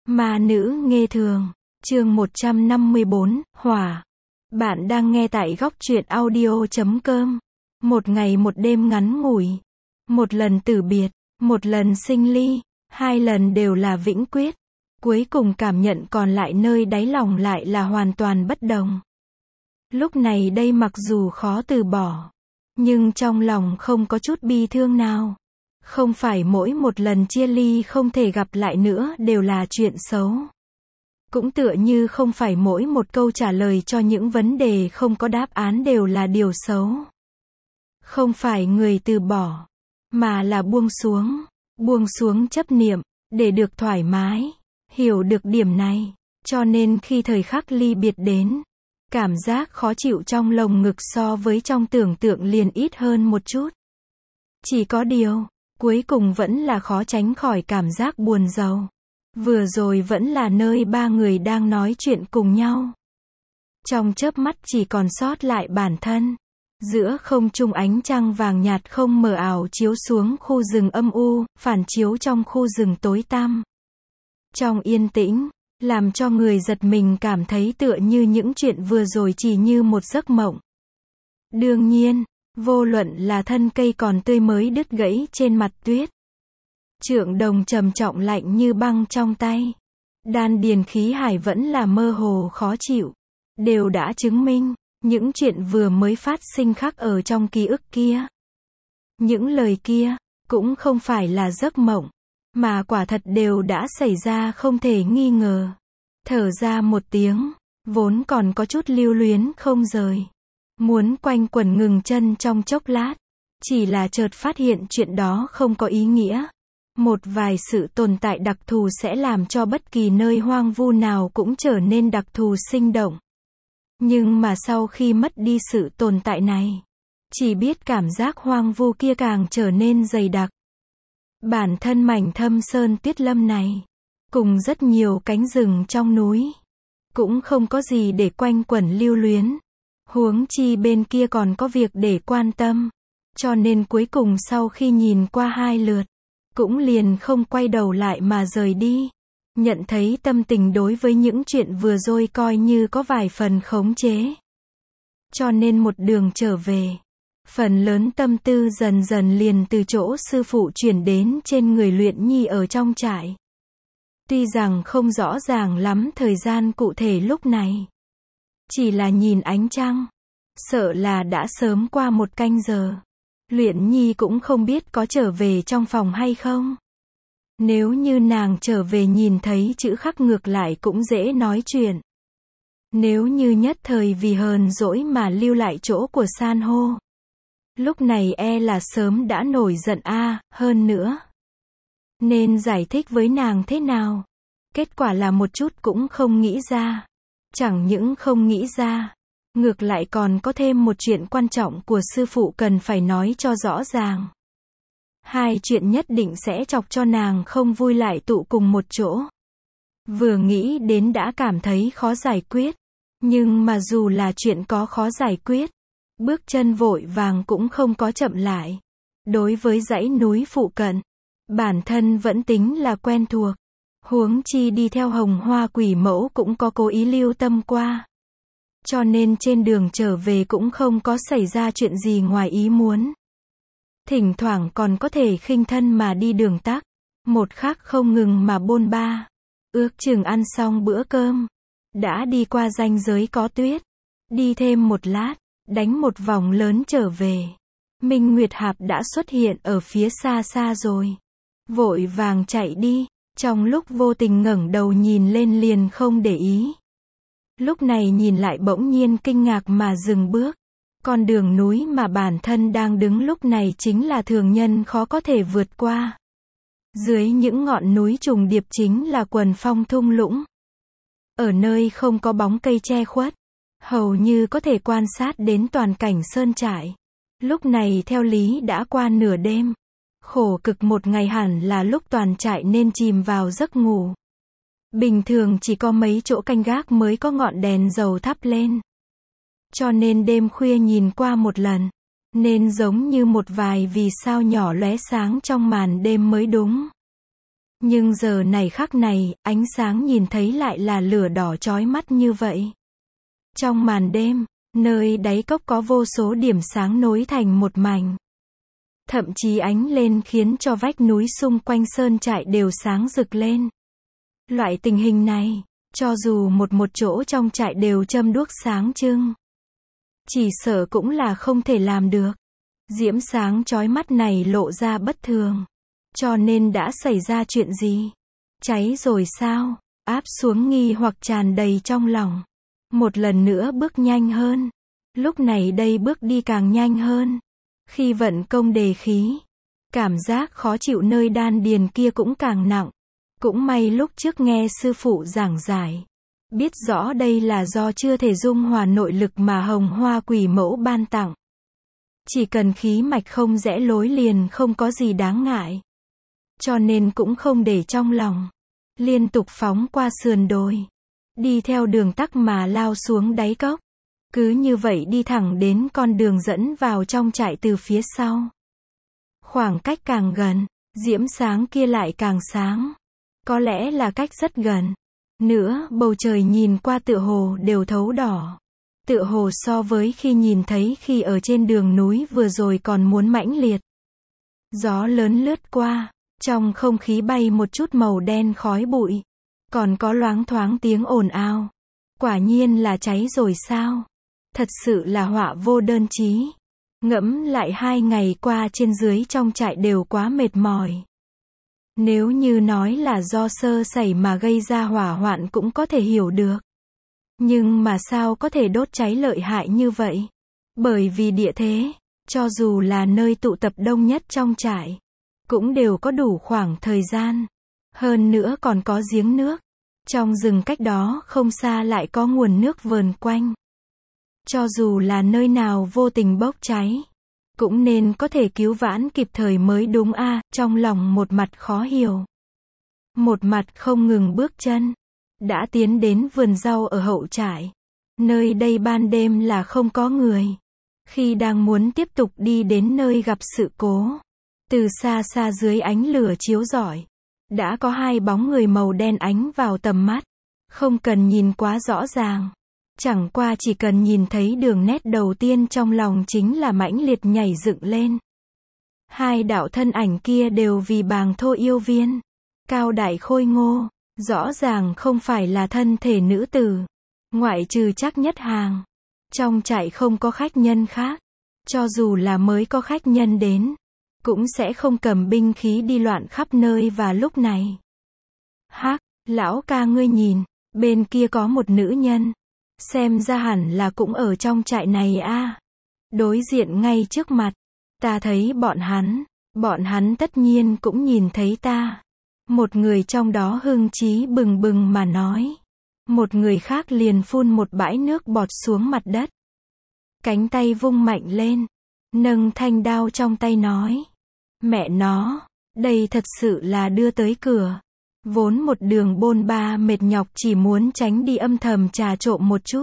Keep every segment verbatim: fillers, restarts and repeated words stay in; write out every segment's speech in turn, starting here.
Ma nữ nghê thường, chương một trăm năm mươi bốn, Hỏa. Bạn đang nghe tại góc truyện audio chấm com. Một ngày một đêm ngắn ngủi, một lần tử biệt, một lần sinh ly, hai lần đều là vĩnh quyết. Cuối cùng cảm nhận còn lại nơi đáy lòng lại là hoàn toàn bất đồng. Lúc này đây mặc dù khó từ bỏ, nhưng trong lòng không có chút bi thương nào. Không phải mỗi một lần chia ly không thể gặp lại nữa đều là chuyện xấu. Cũng tựa như không phải mỗi một câu trả lời cho những vấn đề không có đáp án đều là điều xấu. Không phải người từ bỏ, mà là buông xuống, buông xuống chấp niệm, để được thoải mái. Hiểu được điểm này, cho nên khi thời khắc ly biệt đến, cảm giác khó chịu trong lồng ngực so với trong tưởng tượng liền ít hơn một chút. Chỉ có điều, cuối cùng vẫn là khó tránh khỏi cảm giác buồn rầu. Vừa rồi vẫn là nơi ba người đang nói chuyện cùng nhau. Trong chớp mắt chỉ còn sót lại bản thân. Giữa không trung ánh trăng vàng nhạt không mờ ảo chiếu xuống khu rừng âm u, phản chiếu trong khu rừng tối tăm. Trong yên tĩnh, làm cho người giật mình cảm thấy tựa như những chuyện vừa rồi chỉ như một giấc mộng. Đương nhiên, vô luận là thân cây còn tươi mới đứt gãy trên mặt tuyết. Trượng đồng trầm trọng lạnh như băng trong tay. Đan điền khí hải vẫn là mơ hồ khó chịu. Đều đã chứng minh, những chuyện vừa mới phát sinh khắc ở trong ký ức kia. Những lời kia, cũng không phải là giấc mộng, mà quả thật đều đã xảy ra không thể nghi ngờ. Thở ra một tiếng, vốn còn có chút lưu luyến không rời. Muốn quanh quẩn ngừng chân trong chốc lát. Chỉ là chợt phát hiện chuyện đó không có ý nghĩa. Một vài sự tồn tại đặc thù sẽ làm cho bất kỳ nơi hoang vu nào cũng trở nên đặc thù sinh động. Nhưng mà sau khi mất đi sự tồn tại này, chỉ biết cảm giác hoang vu kia càng trở nên dày đặc. Bản thân mảnh thâm sơn tuyết lâm này, cùng rất nhiều cánh rừng trong núi, cũng không có gì để quanh quẩn lưu luyến. Huống chi bên kia còn có việc để quan tâm. Cho nên cuối cùng sau khi nhìn qua hai lượt, cũng liền không quay đầu lại mà rời đi. Nhận thấy tâm tình đối với những chuyện vừa rồi coi như có vài phần khống chế. Cho nên một đường trở về, phần lớn tâm tư dần dần liền từ chỗ sư phụ chuyển đến trên người Luyện Nhi ở trong trại. Tuy rằng không rõ ràng lắm thời gian cụ thể lúc này. Chỉ là nhìn ánh trăng, sợ là đã sớm qua một canh giờ. Luyện Nhi cũng không biết có trở về trong phòng hay không. Nếu như nàng trở về nhìn thấy chữ khắc ngược lại cũng dễ nói chuyện. Nếu như nhất thời vì hờn dỗi mà lưu lại chỗ của san hô, lúc này e là sớm đã nổi giận a, à, hơn nữa. Nên giải thích với nàng thế nào? Kết quả là một chút cũng không nghĩ ra. Chẳng những không nghĩ ra, ngược lại còn có thêm một chuyện quan trọng của sư phụ cần phải nói cho rõ ràng. Hai chuyện nhất định sẽ chọc cho nàng không vui lại tụ cùng một chỗ. Vừa nghĩ đến đã cảm thấy khó giải quyết. Nhưng mà dù là chuyện có khó giải quyết, bước chân vội vàng cũng không có chậm lại. Đối với dãy núi phụ cận, bản thân vẫn tính là quen thuộc. Huống chi đi theo Hồng Hoa Quỷ Mẫu cũng có cố ý lưu tâm qua. Cho nên trên đường trở về cũng không có xảy ra chuyện gì ngoài ý muốn. Thỉnh thoảng còn có thể khinh thân mà đi đường tắc, một khắc không ngừng mà bôn ba. Ước chừng ăn xong bữa cơm, đã đi qua ranh giới có tuyết. Đi thêm một lát, đánh một vòng lớn trở về. Minh Nguyệt Hạp đã xuất hiện ở phía xa xa rồi. Vội vàng chạy đi, trong lúc vô tình ngẩng đầu nhìn lên liền không để ý. Lúc này nhìn lại bỗng nhiên kinh ngạc mà dừng bước. Con đường núi mà bản thân đang đứng lúc này chính là thường nhân khó có thể vượt qua. Dưới những ngọn núi trùng điệp chính là quần phong thung lũng. Ở nơi không có bóng cây che khuất, hầu như có thể quan sát đến toàn cảnh sơn trại. Lúc này theo lý đã qua nửa đêm. Khổ cực một ngày hẳn là lúc toàn trại nên chìm vào giấc ngủ. Bình thường chỉ có mấy chỗ canh gác mới có ngọn đèn dầu thắp lên. Cho nên đêm khuya nhìn qua một lần, nên giống như một vài vì sao nhỏ lóe sáng trong màn đêm mới đúng. Nhưng giờ này khắc này, ánh sáng nhìn thấy lại là lửa đỏ chói mắt như vậy. Trong màn đêm, nơi đáy cốc có vô số điểm sáng nối thành một mảnh. Thậm chí ánh lên khiến cho vách núi xung quanh sơn trại đều sáng rực lên. Loại tình hình này, cho dù một một chỗ trong trại đều châm đuốc sáng trưng, chỉ sợ cũng là không thể làm được. Diễm sáng chói mắt này lộ ra bất thường. Cho nên đã xảy ra chuyện gì? Cháy rồi sao? Áp xuống nghi hoặc tràn đầy trong lòng. Một lần nữa bước nhanh hơn. Lúc này đây bước đi càng nhanh hơn. Khi vận công đề khí, cảm giác khó chịu nơi đan điền kia cũng càng nặng. Cũng may lúc trước nghe sư phụ giảng giải, biết rõ đây là do chưa thể dung hòa nội lực mà Hồng Hoa Quỷ Mẫu ban tặng. Chỉ cần khí mạch không rẽ lối liền không có gì đáng ngại. Cho nên cũng không để trong lòng. Liên tục phóng qua sườn đồi. Đi theo đường tắc mà lao xuống đáy cốc. Cứ như vậy đi thẳng đến con đường dẫn vào trong trại từ phía sau. Khoảng cách càng gần, diễm sáng kia lại càng sáng. Có lẽ là cách rất gần. Nữa, bầu trời nhìn qua tựa hồ đều thấu đỏ. Tựa hồ so với khi nhìn thấy khi ở trên đường núi vừa rồi còn muốn mãnh liệt. Gió lớn lướt qua, trong không khí bay một chút màu đen khói bụi. Còn có loáng thoáng tiếng ồn ào. Quả nhiên là cháy rồi sao? Thật sự là họa vô đơn chí. Ngẫm lại hai ngày qua trên dưới trong trại đều quá mệt mỏi. Nếu như nói là do sơ sẩy mà gây ra hỏa hoạn cũng có thể hiểu được. Nhưng mà sao có thể đốt cháy lợi hại như vậy? Bởi vì địa thế, cho dù là nơi tụ tập đông nhất trong trại, cũng đều có đủ khoảng thời gian. Hơn nữa còn có giếng nước. Trong rừng cách đó không xa lại có nguồn nước vờn quanh. Cho dù là nơi nào vô tình bốc cháy, cũng nên có thể cứu vãn kịp thời mới đúng a. À, trong lòng một mặt khó hiểu. Một mặt không ngừng bước chân. Đã tiến đến vườn rau ở hậu trại. Nơi đây ban đêm là không có người. Khi đang muốn tiếp tục đi đến nơi gặp sự cố, từ xa xa dưới ánh lửa chiếu rọi, đã có hai bóng người màu đen ánh vào tầm mắt. Không cần nhìn quá rõ ràng. Chẳng qua chỉ cần nhìn thấy đường nét đầu tiên trong lòng chính là mãnh liệt nhảy dựng lên. Hai đạo thân ảnh kia đều vì bàng thô yêu viên. Cao đại khôi ngô. Rõ ràng không phải là thân thể nữ tử. Ngoại trừ Trác Nhất Hàng. Trong trại không có khách nhân khác. Cho dù là mới có khách nhân đến, cũng sẽ không cầm binh khí đi loạn khắp nơi và lúc này. Hắc, lão ca ngươi nhìn, bên kia có một nữ nhân. Xem ra hẳn là cũng ở trong trại này a. À. Đối diện ngay trước mặt, ta thấy bọn hắn, bọn hắn tất nhiên cũng nhìn thấy ta. Một người trong đó hưng chí bừng bừng mà nói. Một người khác liền phun một bãi nước bọt xuống mặt đất. Cánh tay vung mạnh lên, nâng thanh đao trong tay nói. Mẹ nó, đây thật sự là đưa tới cửa. Vốn một đường bôn ba mệt nhọc chỉ muốn tránh đi âm thầm trà trộn một chút.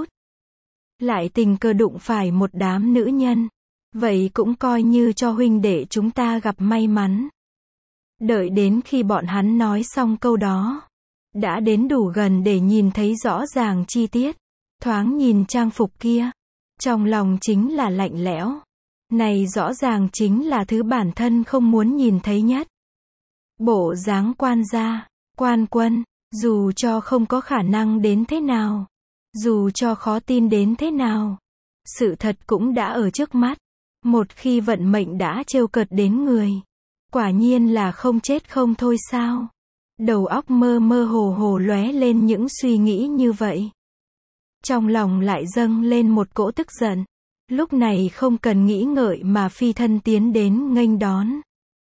Lại tình cờ đụng phải một đám nữ nhân. Vậy cũng coi như cho huynh đệ chúng ta gặp may mắn. Đợi đến khi bọn hắn nói xong câu đó, đã đến đủ gần để nhìn thấy rõ ràng chi tiết. Thoáng nhìn trang phục kia, trong lòng chính là lạnh lẽo. Này rõ ràng chính là thứ bản thân không muốn nhìn thấy nhất. Bộ dáng quan gia, quan quân, dù cho không có khả năng đến thế nào, dù cho khó tin đến thế nào, sự thật cũng đã ở trước mắt. Một khi vận mệnh đã trêu cợt đến người, quả nhiên là không chết không thôi sao? Đầu óc mơ mơ hồ hồ lóe lên những suy nghĩ như vậy. Trong lòng lại dâng lên một cỗ tức giận. Lúc này không cần nghĩ ngợi mà phi thân tiến đến nghênh đón.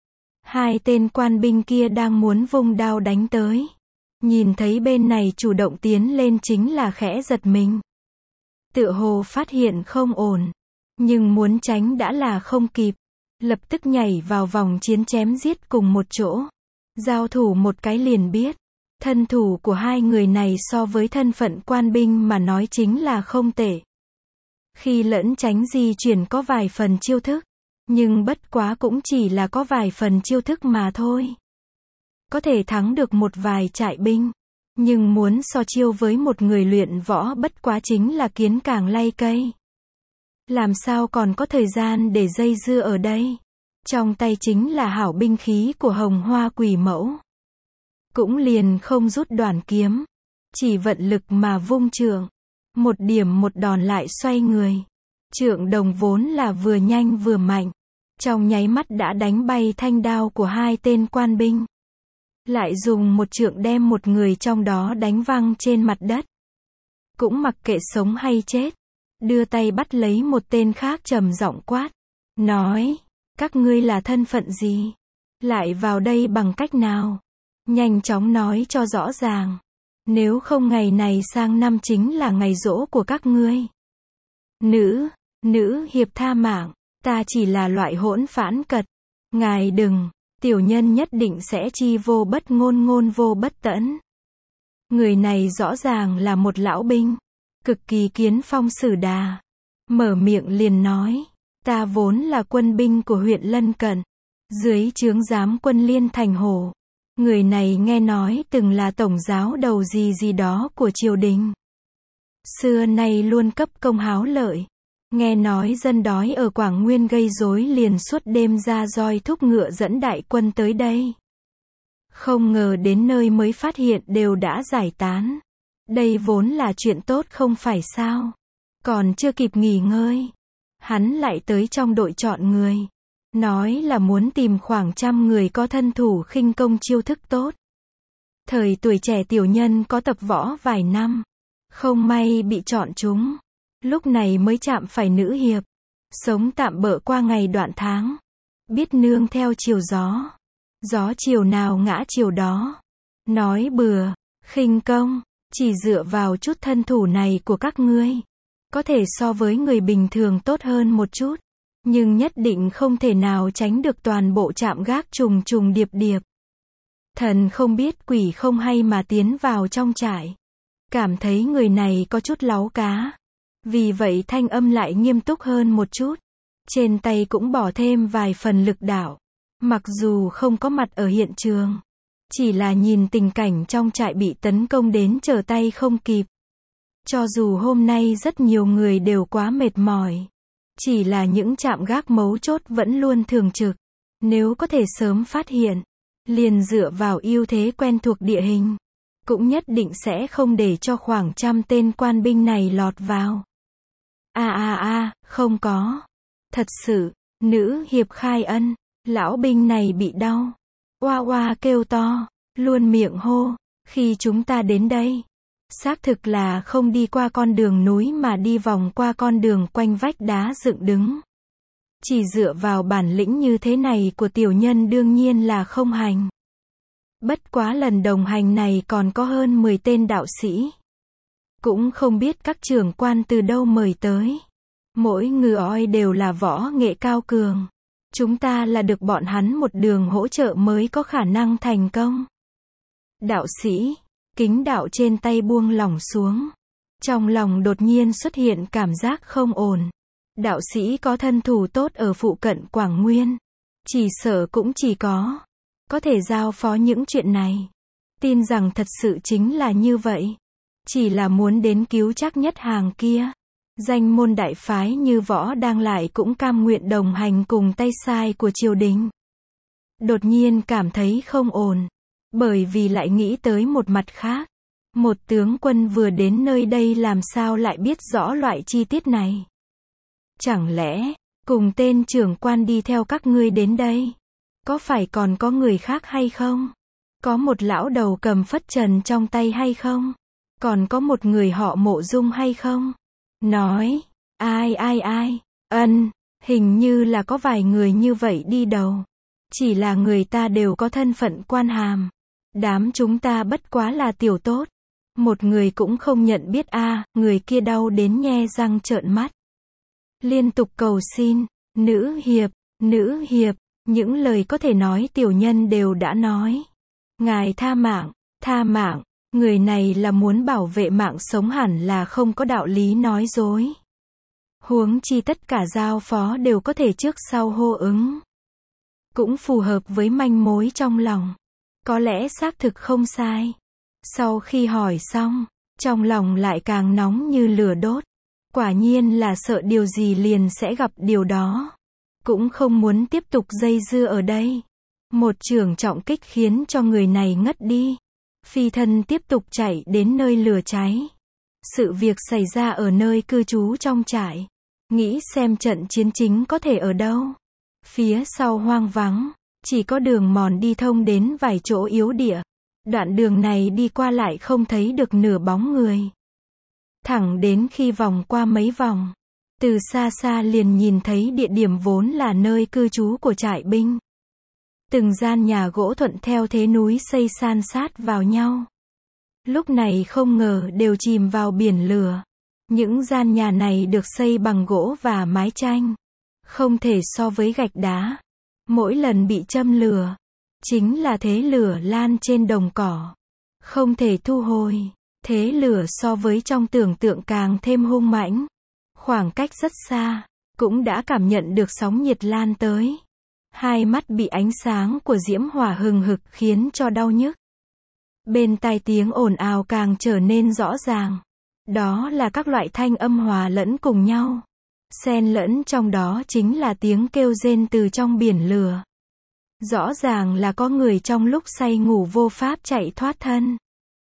Hai tên quan binh kia đang muốn vung đao đánh tới. Nhìn thấy bên này chủ động tiến lên chính là khẽ giật mình. Tựa hồ phát hiện không ổn. Nhưng muốn tránh đã là không kịp. Lập tức nhảy vào vòng chiến chém giết cùng một chỗ. Giao thủ một cái liền biết. Thân thủ của hai người này so với thân phận quan binh mà nói chính là không tệ. Khi lẫn tránh di chuyển có vài phần chiêu thức. Nhưng bất quá cũng chỉ là có vài phần chiêu thức mà thôi. có thể thắng được một vài trại binh. Nhưng muốn so chiêu với một người luyện võ bất quá chính là kiến càng lay cây. Làm sao còn có thời gian để dây dưa ở đây? Trong tay chính là hảo binh khí của Hồng Hoa Quỷ Mẫu. Cũng liền không rút đoàn kiếm. Chỉ vận lực mà vung trượng. Một điểm một đòn lại xoay người. Trượng đồng vốn là vừa nhanh vừa mạnh. Trong nháy mắt đã đánh bay thanh đao của hai tên quan binh. Lại dùng một trượng đem một người trong đó đánh văng trên mặt đất. Cũng mặc kệ sống hay chết. Đưa tay bắt lấy một tên khác trầm giọng quát. Nói, các ngươi là thân phận gì? Lại vào đây bằng cách nào? Nhanh chóng nói cho rõ ràng. Nếu không ngày này sang năm chính là ngày giỗ của các ngươi. Nữ, nữ hiệp tha mạng, ta chỉ là loại hỗn phản cật. Ngài đừng, tiểu nhân nhất định sẽ chi vô bất ngôn ngôn vô bất tẫn. Người này rõ ràng là một lão binh. Cực kỳ kiến phong sử đà. Mở miệng liền nói. Ta vốn là quân binh của huyện lân cận. Dưới trướng giám quân Liên Thành Hổ. Người này nghe nói từng là tổng giáo đầu gì gì đó của triều đình. Xưa nay luôn cấp công háo lợi. Nghe nói dân đói ở Quảng Nguyên gây rối liền suốt đêm ra roi thúc ngựa dẫn đại quân tới đây. Không ngờ đến nơi mới phát hiện đều đã giải tán. Đây vốn là chuyện tốt không phải sao. Còn chưa kịp nghỉ ngơi. Hắn lại tới trong đội chọn người. Nói là muốn tìm khoảng trăm người có thân thủ khinh công chiêu thức tốt. Thời tuổi trẻ tiểu nhân có tập võ vài năm. Không may bị chọn chúng. Lúc này mới chạm phải nữ hiệp. Sống tạm bợ qua ngày đoạn tháng. Biết nương theo chiều gió. Gió chiều nào ngã chiều đó. Nói bừa, khinh công. Chỉ dựa vào chút thân thủ này của các ngươi. Có thể so với người bình thường tốt hơn một chút. Nhưng nhất định không thể nào tránh được toàn bộ trạm gác trùng trùng điệp điệp. Thần không biết quỷ không hay mà tiến vào trong trại. Cảm thấy người này có chút láu cá. Vì vậy thanh âm lại nghiêm túc hơn một chút. Trên tay cũng bỏ thêm vài phần lực đạo. Mặc dù không có mặt ở hiện trường. Chỉ là nhìn tình cảnh trong trại bị tấn công đến trở tay không kịp. Cho dù hôm nay rất nhiều người đều quá mệt mỏi. Chỉ là những trạm gác mấu chốt vẫn luôn thường trực. Nếu có thể sớm phát hiện. Liền dựa vào ưu thế quen thuộc địa hình. Cũng nhất định sẽ không để cho khoảng trăm tên quan binh này lọt vào. À à à, không có. Thật sự, nữ hiệp khai ân. Lão binh này bị đau. Oa oa kêu to. Luôn miệng hô. Khi chúng ta đến đây. Xác thực là không đi qua con đường núi mà đi vòng qua con đường quanh vách đá dựng đứng. Chỉ dựa vào bản lĩnh như thế này của tiểu nhân đương nhiên là không hành. Bất quá lần đồng hành này còn có hơn mười tên đạo sĩ. Cũng không biết các trưởng quan từ đâu mời tới. Mỗi người oi đều là võ nghệ cao cường. Chúng ta là được bọn hắn một đường hỗ trợ mới có khả năng thành công. Đạo sĩ, kính đạo trên tay buông lỏng xuống. Trong lòng đột nhiên xuất hiện cảm giác không ổn. Đạo sĩ có thân thủ tốt ở phụ cận Quảng Nguyên. Chỉ sợ cũng chỉ có. Có thể giao phó những chuyện này. Tin rằng thật sự chính là như vậy. Chỉ là muốn đến cứu chắc nhất hàng kia. Danh môn đại phái như võ đang lại cũng cam nguyện đồng hành cùng tay sai của triều đình. Đột nhiên cảm thấy không ổn. Bởi vì lại nghĩ tới một mặt khác. Một tướng quân vừa đến nơi đây làm sao lại biết rõ loại chi tiết này. Chẳng lẽ, cùng tên trưởng quan đi theo các ngươi đến đây. Có phải còn có người khác hay không? Có một lão đầu cầm phất trần trong tay hay không? Còn có một người họ Mộ Dung hay không? Nói, ai ai ai, ân, hình như là có vài người như vậy đi đầu. Chỉ là người ta đều có thân phận quan hàm. Đám chúng ta bất quá là tiểu tốt. Một người cũng không nhận biết a, à, người kia đau đến nhe răng trợn mắt. Liên tục cầu xin, nữ hiệp, nữ hiệp, những lời có thể nói tiểu nhân đều đã nói. Ngài tha mạng, tha mạng, người này là muốn bảo vệ mạng sống hẳn là không có đạo lý nói dối. Huống chi tất cả giao phó đều có thể trước sau hô ứng. Cũng phù hợp với manh mối trong lòng. Có lẽ xác thực không sai. Sau khi hỏi xong, trong lòng lại càng nóng như lửa đốt. Quả nhiên là sợ điều gì liền sẽ gặp điều đó. Cũng không muốn tiếp tục dây dưa ở đây. Một chưởng trọng kích khiến cho người này ngất đi. Phi thân tiếp tục chạy đến nơi lửa cháy. Sự việc xảy ra ở nơi cư trú trong trại. Nghĩ xem trận chiến chính có thể ở đâu. Phía sau hoang vắng, chỉ có đường mòn đi thông đến vài chỗ yếu địa. Đoạn đường này đi qua lại không thấy được nửa bóng người. Thẳng đến khi vòng qua mấy vòng, từ xa xa liền nhìn thấy địa điểm vốn là nơi cư trú của trại binh. Từng gian nhà gỗ thuận theo thế núi xây san sát vào nhau. Lúc này không ngờ đều chìm vào biển lửa. Những gian nhà này được xây bằng gỗ và mái tranh. Không thể so với gạch đá. Mỗi lần bị châm lửa, chính là thế lửa lan trên đồng cỏ. Không thể thu hồi. Thế lửa so với trong tưởng tượng càng thêm hung mãnh. Khoảng cách rất xa, cũng đã cảm nhận được sóng nhiệt lan tới. Hai mắt bị ánh sáng của diễm hỏa hừng hực khiến cho đau nhức. Bên tai tiếng ồn ào càng trở nên rõ ràng. Đó là các loại thanh âm hòa lẫn cùng nhau. Xen lẫn trong đó chính là tiếng kêu rên từ trong biển lửa. Rõ ràng là có người trong lúc say ngủ vô pháp chạy thoát thân.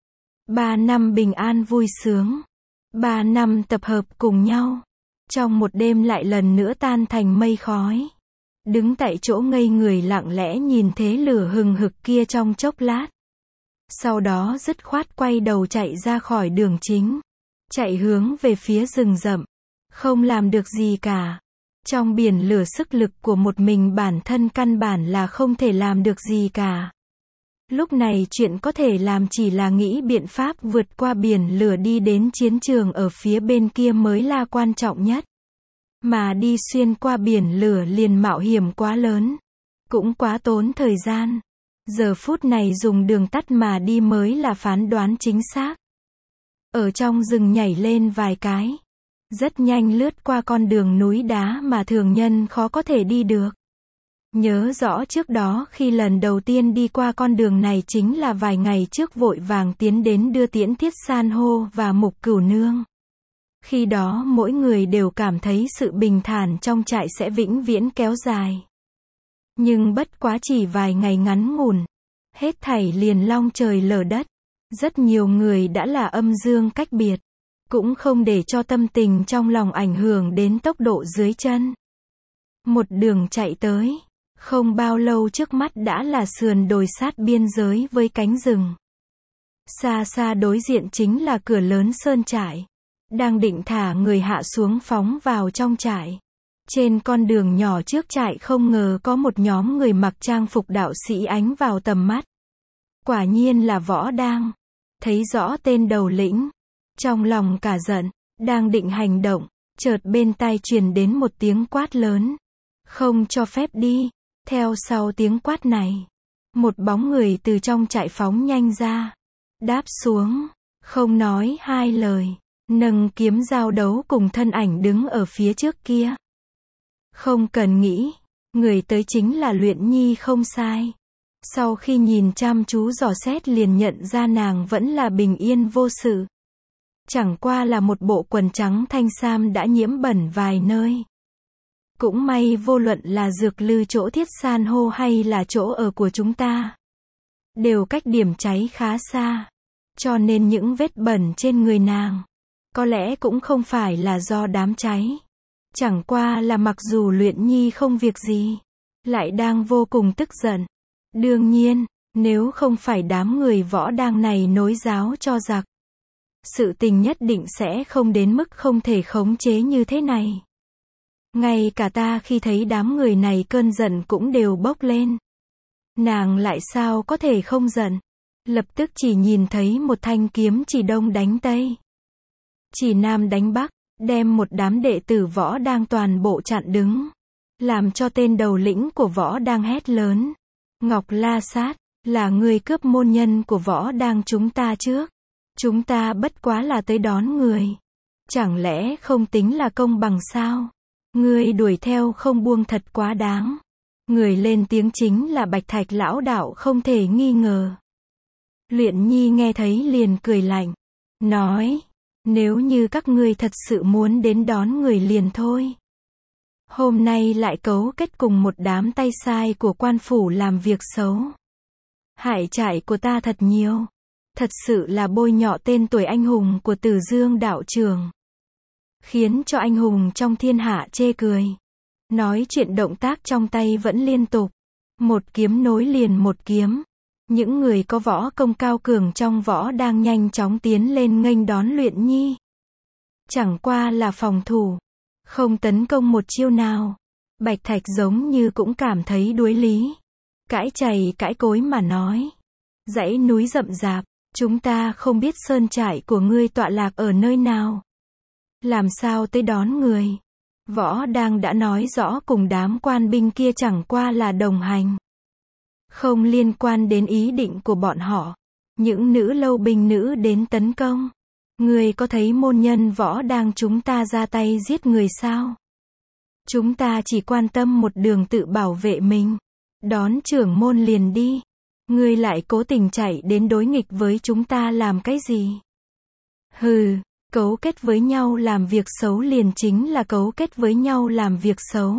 Ba năm bình an vui sướng. Ba năm tập hợp cùng nhau. Trong một đêm lại lần nữa tan thành mây khói. Đứng tại chỗ ngây người lặng lẽ nhìn thế lửa hừng hực kia trong chốc lát. Sau đó dứt khoát quay đầu chạy ra khỏi đường chính. Chạy hướng về phía rừng rậm. Không làm được gì cả. Trong biển lửa sức lực của một mình bản thân căn bản là không thể làm được gì cả. Lúc này chuyện có thể làm chỉ là nghĩ biện pháp vượt qua biển lửa đi đến chiến trường ở phía bên kia mới là quan trọng nhất. Mà đi xuyên qua biển lửa liền mạo hiểm quá lớn. Cũng quá tốn thời gian. Giờ phút này dùng đường tắt mà đi mới là phán đoán chính xác. Ở trong rừng nhảy lên vài cái. Rất nhanh lướt qua con đường núi đá mà thường nhân khó có thể đi được. Nhớ rõ trước đó khi lần đầu tiên đi qua con đường này chính là vài ngày trước vội vàng tiến đến đưa tiễn Thiết San hô và Mục Cửu Nương. Khi đó mỗi người đều cảm thấy sự bình thản trong trại sẽ vĩnh viễn kéo dài. Nhưng bất quá chỉ vài ngày ngắn ngủn, hết thảy liền long trời lở đất. Rất nhiều người đã là âm dương cách biệt, cũng không để cho tâm tình trong lòng ảnh hưởng đến tốc độ dưới chân. Một đường chạy tới, không bao lâu trước mắt đã là sườn đồi sát biên giới với cánh rừng. Xa xa đối diện chính là cửa lớn sơn trại. Đang định thả người hạ xuống phóng vào trong trại. Trên con đường nhỏ trước trại không ngờ có một nhóm người mặc trang phục đạo sĩ ánh vào tầm mắt. Quả nhiên là Võ Đang. Thấy rõ tên đầu lĩnh. Trong lòng cả giận, đang định hành động, chợt bên tai truyền đến một tiếng quát lớn. Không cho phép đi. Theo sau tiếng quát này, một bóng người từ trong trại phóng nhanh ra. Đáp xuống, không nói hai lời. Nâng kiếm giao đấu cùng thân ảnh đứng ở phía trước kia. Không cần nghĩ, người tới chính là Luyện Nhi không sai. Sau khi nhìn chăm chú dò xét liền nhận ra nàng vẫn là bình yên vô sự. Chẳng qua là một bộ quần trắng thanh sam đã nhiễm bẩn vài nơi. Cũng may vô luận là dược lư chỗ Thiết San hô hay là chỗ ở của chúng ta, đều cách điểm cháy khá xa. Cho nên những vết bẩn trên người nàng có lẽ cũng không phải là do đám cháy. Chẳng qua là mặc dù Luyện Nhi không việc gì, lại đang vô cùng tức giận. Đương nhiên, nếu không phải đám người Võ Đang này nối giáo cho giặc, sự tình nhất định sẽ không đến mức không thể khống chế như thế này. Ngay cả ta khi thấy đám người này cơn giận cũng đều bốc lên. Nàng lại sao có thể không giận. Lập tức chỉ nhìn thấy một thanh kiếm chỉ đông đánh tây, chỉ nam đánh bắc, đem một đám đệ tử Võ Đang toàn bộ chặn đứng. Làm cho tên đầu lĩnh của Võ Đang hét lớn. Ngọc La Sát, là người cướp môn nhân của Võ Đang chúng ta trước. Chúng ta bất quá là tới đón người. Chẳng lẽ không tính là công bằng sao? Người đuổi theo không buông thật quá đáng. Người lên tiếng chính là Bạch Thạch lão đạo không thể nghi ngờ. Luyện Nhi nghe thấy liền cười lạnh, nói, nếu như các ngươi thật sự muốn đến đón người liền thôi. Hôm nay lại cấu kết cùng một đám tay sai của quan phủ làm việc xấu. Hại trại của ta thật nhiều. Thật sự là bôi nhọ tên tuổi anh hùng của Tử Dương đạo trường. Khiến cho anh hùng trong thiên hạ chê cười. Nói chuyện động tác trong tay vẫn liên tục. Một kiếm nối liền một kiếm. Những người có võ công cao cường trong võ đang nhanh chóng tiến lên nghênh đón Luyện Nhi. Chẳng qua là phòng thủ. Không tấn công một chiêu nào. Bạch Thạch giống như cũng cảm thấy đuối lý. Cãi chày cãi cối mà nói. Dãy núi rậm rạp. Chúng ta không biết sơn trại của ngươi tọa lạc ở nơi nào. Làm sao tới đón người. Võ đang đã nói rõ cùng đám quan binh kia chẳng qua là đồng hành. Không liên quan đến ý định của bọn họ. Những nữ lâu binh nữ đến tấn công. Ngươi có thấy môn nhân võ đang chúng ta ra tay giết người sao? Chúng ta chỉ quan tâm một đường tự bảo vệ mình. Đón trưởng môn liền đi. Ngươi lại cố tình chạy đến đối nghịch với chúng ta làm cái gì? Hừ, cấu kết với nhau làm việc xấu liền chính là cấu kết với nhau làm việc xấu.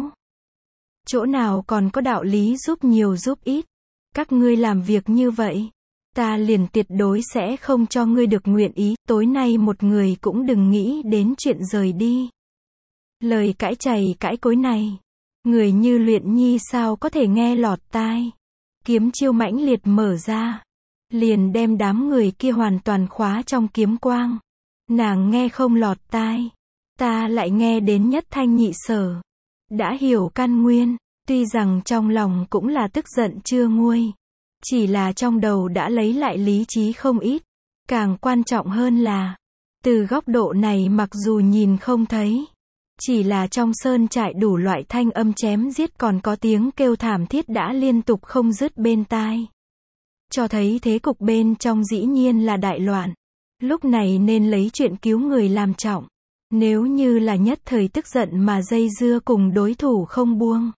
Chỗ nào còn có đạo lý giúp nhiều giúp ít. Các ngươi làm việc như vậy, ta liền tuyệt đối sẽ không cho ngươi được nguyện ý. Tối nay một người cũng đừng nghĩ đến chuyện rời đi. Lời cãi chày cãi cối này, người như Luyện Nhi sao có thể nghe lọt tai. Kiếm chiêu mãnh liệt mở ra, liền đem đám người kia hoàn toàn khóa trong kiếm quang. Nàng nghe không lọt tai, ta lại nghe đến nhất thanh nhị sở. Đã hiểu căn nguyên, tuy rằng trong lòng cũng là tức giận chưa nguôi. Chỉ là trong đầu đã lấy lại lý trí không ít. Càng quan trọng hơn là, từ góc độ này mặc dù nhìn không thấy, chỉ là trong sơn trại đủ loại thanh âm chém giết còn có tiếng kêu thảm thiết đã liên tục không dứt bên tai. Cho thấy thế cục bên trong dĩ nhiên là đại loạn. Lúc này nên lấy chuyện cứu người làm trọng. Nếu như là nhất thời tức giận mà dây dưa cùng đối thủ không buông,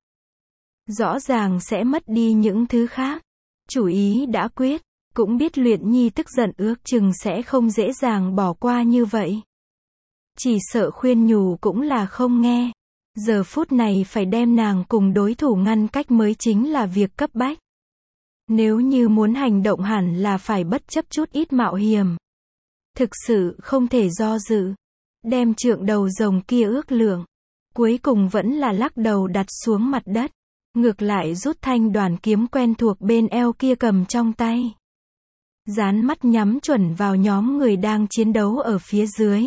rõ ràng sẽ mất đi những thứ khác. Chủ ý đã quyết, cũng biết Luyện Nhi tức giận ước chừng sẽ không dễ dàng bỏ qua như vậy. Chỉ sợ khuyên nhủ cũng là không nghe. Giờ phút này phải đem nàng cùng đối thủ ngăn cách mới chính là việc cấp bách. Nếu như muốn hành động hẳn là phải bất chấp chút ít mạo hiểm. Thực sự không thể do dự. Đem trượng đầu rồng kia ước lượng. Cuối cùng vẫn là lắc đầu đặt xuống mặt đất. Ngược lại rút thanh đoàn kiếm quen thuộc bên eo kia cầm trong tay. Dán mắt nhắm chuẩn vào nhóm người đang chiến đấu ở phía dưới.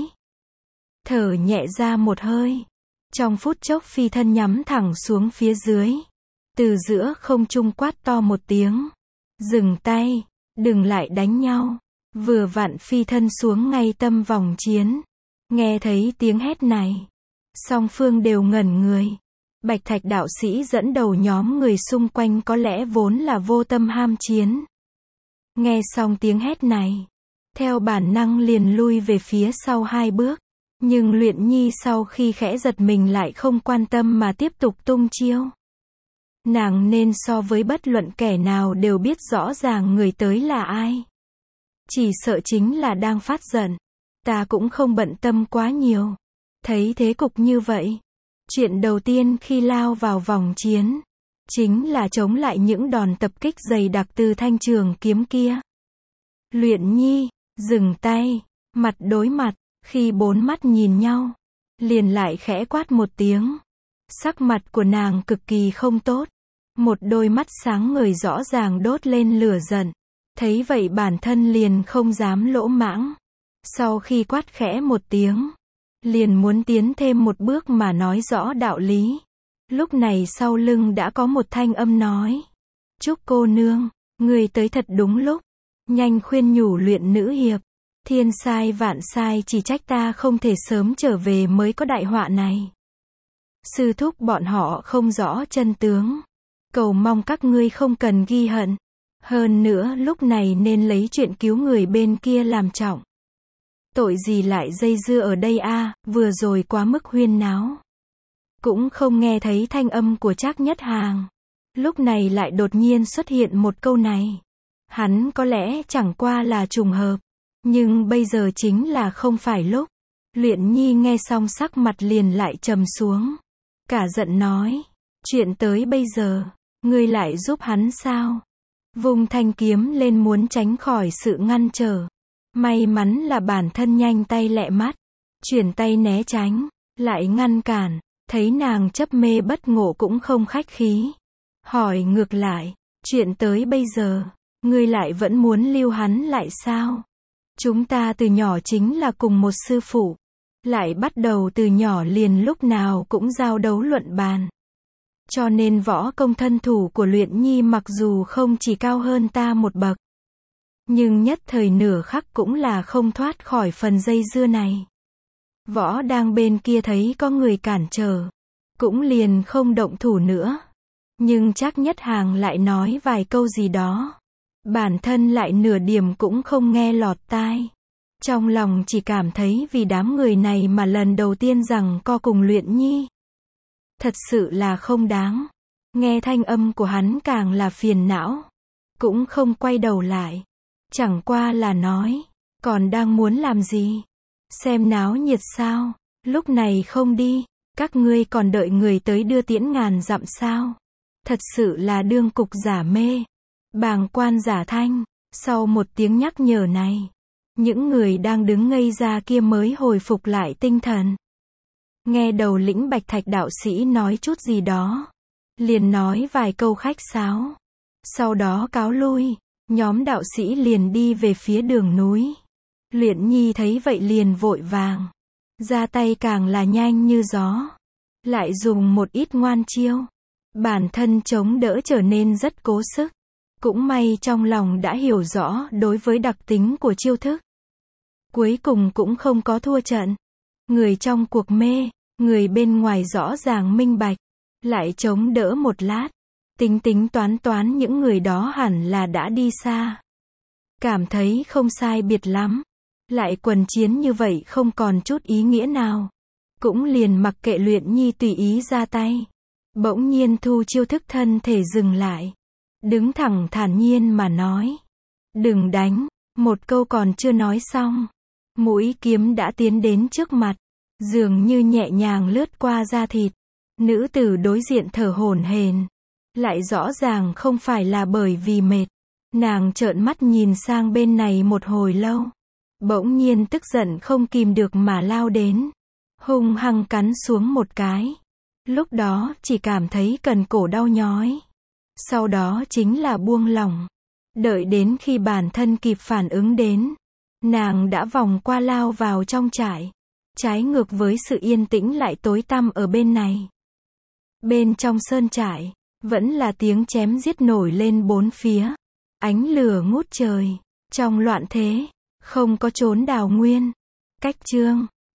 Thở nhẹ ra một hơi. Trong phút chốc phi thân nhắm thẳng xuống phía dưới. Từ giữa không trung quát to một tiếng. Dừng tay, đừng lại đánh nhau. Vừa vặn phi thân xuống ngay tâm vòng chiến. Nghe thấy tiếng hét này, song phương đều ngẩn người. Bạch Thạch đạo sĩ dẫn đầu nhóm người xung quanh có lẽ vốn là vô tâm ham chiến. Nghe xong tiếng hét này, theo bản năng liền lui về phía sau hai bước. Nhưng Luyện Nhi sau khi khẽ giật mình lại không quan tâm mà tiếp tục tung chiêu. Nàng nên so với bất luận kẻ nào đều biết rõ ràng người tới là ai. Chỉ sợ chính là đang phát giận. Ta cũng không bận tâm quá nhiều. Thấy thế cục như vậy, chuyện đầu tiên khi lao vào vòng chiến, chính là chống lại những đòn tập kích dày đặc từ thanh trường kiếm kia. Luyện Nhi, dừng tay, mặt đối mặt, khi bốn mắt nhìn nhau, liền lại khẽ quát một tiếng. Sắc mặt của nàng cực kỳ không tốt. Một đôi mắt sáng ngời rõ ràng đốt lên lửa giận. Thấy vậy bản thân liền không dám lỗ mãng. Sau khi quát khẽ một tiếng, liền muốn tiến thêm một bước mà nói rõ đạo lý. Lúc này sau lưng đã có một thanh âm nói. Trúc cô nương, người tới thật đúng lúc. Nhanh khuyên nhủ Luyện nữ hiệp. Thiên sai vạn sai chỉ trách ta không thể sớm trở về mới có đại họa này. Sư thúc bọn họ không rõ chân tướng. Cầu mong các ngươi không cần ghi hận. Hơn nữa lúc này nên lấy chuyện cứu người bên kia làm trọng. Tội gì lại dây dưa ở đây a, à, vừa rồi quá mức huyên náo. Cũng không nghe thấy thanh âm của Trác Nhất Hàng. Lúc này lại đột nhiên xuất hiện một câu này. Hắn có lẽ chẳng qua là trùng hợp, nhưng bây giờ chính là không phải lúc. Luyện Nhi nghe xong sắc mặt liền lại trầm xuống. Cả giận nói, chuyện tới bây giờ, ngươi lại giúp hắn sao? Vung thanh kiếm lên muốn tránh khỏi sự ngăn trở. May mắn là bản thân nhanh tay lẹ mắt, chuyển tay né tránh, lại ngăn cản, thấy nàng chấp mê bất ngộ cũng không khách khí. Hỏi ngược lại, chuyện tới bây giờ, ngươi lại vẫn muốn lưu hắn lại sao? Chúng ta từ nhỏ chính là cùng một sư phụ, lại bắt đầu từ nhỏ liền lúc nào cũng giao đấu luận bàn. Cho nên võ công thân thủ của Luyện Nhi mặc dù không chỉ cao hơn ta một bậc, nhưng nhất thời nửa khắc cũng là không thoát khỏi phần dây dưa này. Võ đang bên kia thấy có người cản trở, cũng liền không động thủ nữa. Nhưng Trác Nhất Hàng lại nói vài câu gì đó, bản thân lại nửa điểm cũng không nghe lọt tai. Trong lòng chỉ cảm thấy vì đám người này mà lần đầu tiên rằng co cùng Luyện Nhi. Thật sự là không đáng. Nghe thanh âm của hắn càng là phiền não. Cũng không quay đầu lại. Chẳng qua là nói, còn đang muốn làm gì? Xem náo nhiệt sao? Lúc này không đi, các ngươi còn đợi người tới đưa tiễn ngàn dặm sao? Thật sự là đương cục giả mê, bàng quan giả thanh. Sau một tiếng nhắc nhở này, những người đang đứng ngây ra kia mới hồi phục lại tinh thần. Nghe đầu lĩnh Bạch Thạch đạo sĩ nói chút gì đó, liền nói vài câu khách sáo. Sau đó cáo lui, nhóm đạo sĩ liền đi về phía đường núi. Luyện Nhi thấy vậy liền vội vàng, ra tay càng là nhanh như gió, lại dùng một ít ngoan chiêu. Bản thân chống đỡ trở nên rất cố sức. Cũng may trong lòng đã hiểu rõ đối với đặc tính của chiêu thức. Cuối cùng cũng không có thua trận. Người trong cuộc mê, người bên ngoài rõ ràng minh bạch, lại chống đỡ một lát. Tính tính toán toán những người đó hẳn là đã đi xa. Cảm thấy không sai biệt lắm. Lại quần chiến như vậy không còn chút ý nghĩa nào. Cũng liền mặc kệ Luyện Nhi tùy ý ra tay. Bỗng nhiên thu chiêu thức thân thể dừng lại. Đứng thẳng thản nhiên mà nói. Đừng đánh. Một câu còn chưa nói xong. Mũi kiếm đã tiến đến trước mặt. Dường như nhẹ nhàng lướt qua da thịt. Nữ tử đối diện thở hổn hển. Lại rõ ràng không phải là bởi vì mệt. Nàng trợn mắt nhìn sang bên này một hồi lâu. Bỗng nhiên tức giận không kìm được mà lao đến. Hung hăng cắn xuống một cái. Lúc đó chỉ cảm thấy cần cổ đau nhói. Sau đó chính là buông lỏng. Đợi đến khi bản thân kịp phản ứng đến, nàng đã vòng qua lao vào trong trại. Trái ngược với sự yên tĩnh lại tối tăm ở bên này. Bên trong sơn trại, vẫn là tiếng chém giết nổi lên bốn phía. Ánh lửa ngút trời. Trong loạn thế, không có trốn đào nguyên. Cách chương